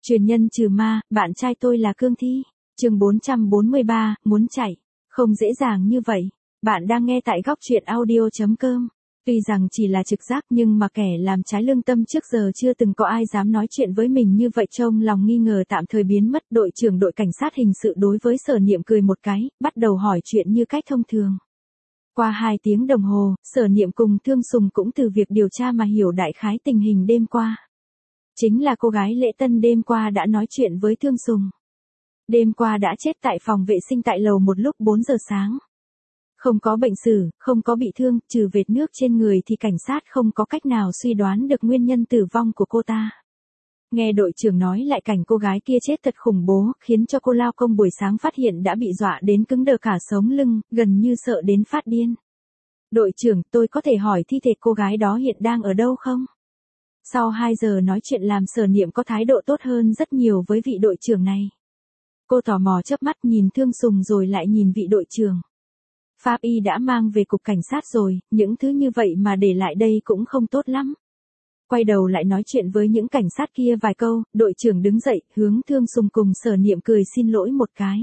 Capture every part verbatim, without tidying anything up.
Truyền nhân trừ ma, bạn trai tôi là cương thi. Chương bốn trăm bốn mươi ba, muốn chạy. Không dễ dàng như vậy. Bạn đang nghe tại góc truyện audio chấm com. Tuy rằng chỉ là trực giác nhưng mà kẻ làm trái lương tâm trước giờ chưa từng có ai dám nói chuyện với mình như vậy, trông lòng nghi ngờ tạm thời biến mất. Đội trưởng đội cảnh sát hình sự đối với Sở Niệm cười một cái, bắt đầu hỏi chuyện như cách thông thường. Qua hai tiếng đồng hồ, Sở Niệm cùng Thương Sùng cũng từ việc điều tra mà hiểu đại khái tình hình đêm qua. Chính là cô gái Lễ Tân đêm qua đã nói chuyện với Thương Sùng. Đêm qua đã chết tại phòng vệ sinh tại lầu một lúc bốn giờ sáng. Không có bệnh sử, không có bị thương, trừ vệt nước trên người thì cảnh sát không có cách nào suy đoán được nguyên nhân tử vong của cô ta. Nghe đội trưởng nói lại cảnh cô gái kia chết thật khủng bố, khiến cho cô lao công buổi sáng phát hiện đã bị dọa đến cứng đờ cả sống lưng, gần như sợ đến phát điên. Đội trưởng, tôi có thể hỏi thi thể cô gái đó hiện đang ở đâu không? Sau hai giờ nói chuyện làm Sở Niệm có thái độ tốt hơn rất nhiều với vị đội trưởng này. Cô tò mò chớp mắt nhìn Thương Sùng rồi lại nhìn vị đội trưởng. Pháp y đã mang về cục cảnh sát rồi, những thứ như vậy mà để lại đây cũng không tốt lắm. Quay đầu lại nói chuyện với những cảnh sát kia vài câu, đội trưởng đứng dậy, hướng Thương Sùng cùng Sở Niệm cười xin lỗi một cái.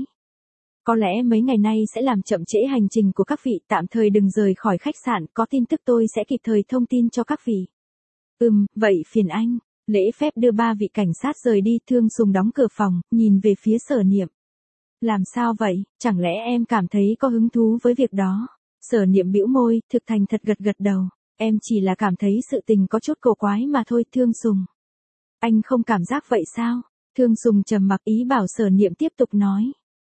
Có lẽ mấy ngày nay sẽ làm chậm trễ hành trình của các vị, tạm thời đừng rời khỏi khách sạn, có tin tức tôi sẽ kịp thời thông tin cho các vị. Ừm, vậy phiền anh. Lễ phép đưa ba vị cảnh sát rời đi, Thương Sùng đóng cửa phòng, nhìn về phía Sở Niệm. Làm sao vậy, chẳng lẽ em cảm thấy có hứng thú với việc đó? Sở Niệm bĩu môi, thực thành thật gật gật đầu. Em chỉ là cảm thấy sự tình có chút cổ quái mà thôi, Thương Sùng. Anh không cảm giác vậy sao? Thương Sùng trầm mặc, ý bảo Sở Niệm tiếp tục nói.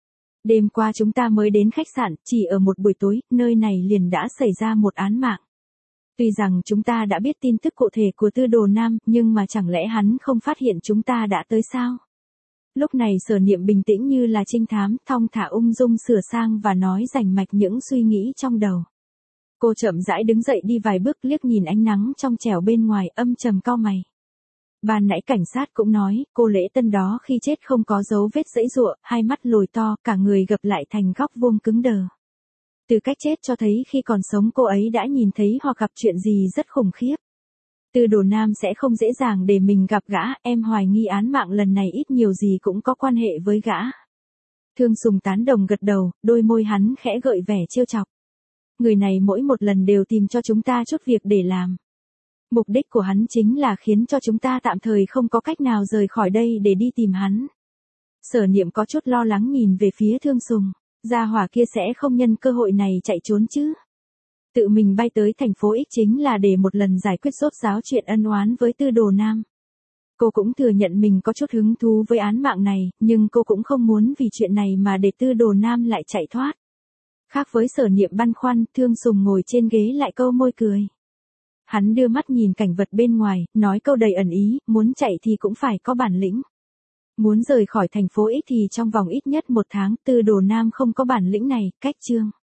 Đêm qua chúng ta mới đến khách sạn, chỉ ở một buổi tối, nơi này liền đã xảy ra một án mạng. Tuy rằng chúng ta đã biết tin tức cụ thể của Tư Đồ Nam, nhưng mà chẳng lẽ hắn không phát hiện chúng ta đã tới sao? Lúc này Sở Niệm bình tĩnh như là trinh thám, thong thả ung dung sửa sang và nói rành mạch những suy nghĩ trong đầu. Cô chậm rãi đứng dậy đi vài bước, liếc nhìn ánh nắng trong trẻo bên ngoài, âm trầm cau mày. Ban nãy cảnh sát cũng nói, cô Lễ Tân đó khi chết không có dấu vết giãy giụa, hai mắt lồi to, cả người gập lại thành góc vuông cứng đờ. Từ cách chết cho thấy khi còn sống cô ấy đã nhìn thấy hoặc gặp chuyện gì rất khủng khiếp. Tư Đồ Nam sẽ không dễ dàng để mình gặp gã, em hoài nghi án mạng lần này ít nhiều gì cũng có quan hệ với gã. Thương Sùng tán đồng gật đầu, đôi môi hắn khẽ gợi vẻ trêu chọc. Người này mỗi một lần đều tìm cho chúng ta chút việc để làm. Mục đích của hắn chính là khiến cho chúng ta tạm thời không có cách nào rời khỏi đây để đi tìm hắn. Sở Niệm có chút lo lắng nhìn về phía Thương Sùng, gia hỏa kia sẽ không nhân cơ hội này chạy trốn chứ. Tự mình bay tới thành phố X chính là để một lần giải quyết rốt ráo chuyện ân oán với Tư Đồ Nam. Cô cũng thừa nhận mình có chút hứng thú với án mạng này, nhưng cô cũng không muốn vì chuyện này mà để Tư Đồ Nam lại chạy thoát. Khác với Sở Niệm băn khoăn, Thương Sùng ngồi trên ghế lại câu môi cười. Hắn đưa mắt nhìn cảnh vật bên ngoài, nói câu đầy ẩn ý, muốn chạy thì cũng phải có bản lĩnh. Muốn rời khỏi thành phố X thì trong vòng ít nhất một tháng, Tư Đồ Nam không có bản lĩnh này, cách chương.